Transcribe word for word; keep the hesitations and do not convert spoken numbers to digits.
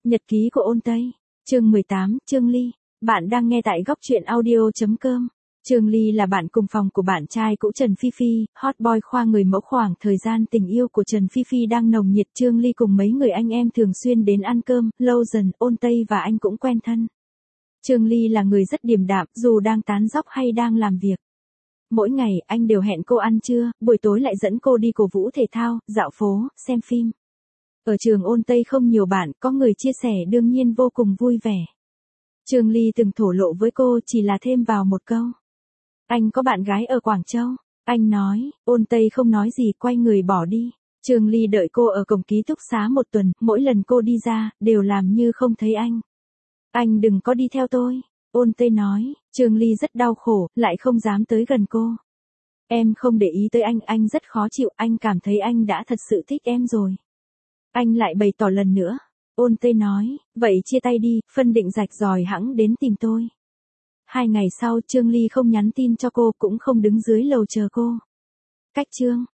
Nhật ký của ôn Tây. Chương mười tám, Trương Ly. Bạn đang nghe tại góc truyện audio chấm com. Trương Ly là bạn cùng phòng của bạn trai cũ Trần Phi Phi, hot boy khoa người mẫu. Khoảng thời gian tình yêu của Trần Phi Phi đang nồng nhiệt, Trương Ly cùng mấy người anh em thường xuyên đến ăn cơm, lâu dần ôn Tây và anh cũng quen thân. Trương Ly là người rất điềm đạm, dù đang tán dóc hay đang làm việc. Mỗi ngày anh đều hẹn cô ăn trưa, buổi tối lại dẫn cô đi cổ vũ thể thao, dạo phố, xem phim. Ở trường ôn Tây không nhiều bạn, có người chia sẻ đương nhiên vô cùng vui vẻ. Trương Ly từng thổ lộ với cô, chỉ là thêm vào một câu. Anh có bạn gái ở Quảng Châu. Anh nói, ôn Tây không nói gì, quay người bỏ đi. Trương Ly đợi cô ở cổng ký túc xá một tuần, mỗi lần cô đi ra, đều làm như không thấy anh. Anh đừng có đi theo tôi. Ôn Tây nói, Trương Ly rất đau khổ, lại không dám tới gần cô. Em không để ý tới anh, anh rất khó chịu, anh cảm thấy anh đã thật sự thích em rồi. Anh lại bày tỏ lần nữa. Ôn Tây nói, vậy chia tay đi, phân định rạch ròi hẵng đến tìm tôi. Hai ngày sau Trương Ly không nhắn tin cho cô, cũng không đứng dưới lầu chờ cô. Cách Trương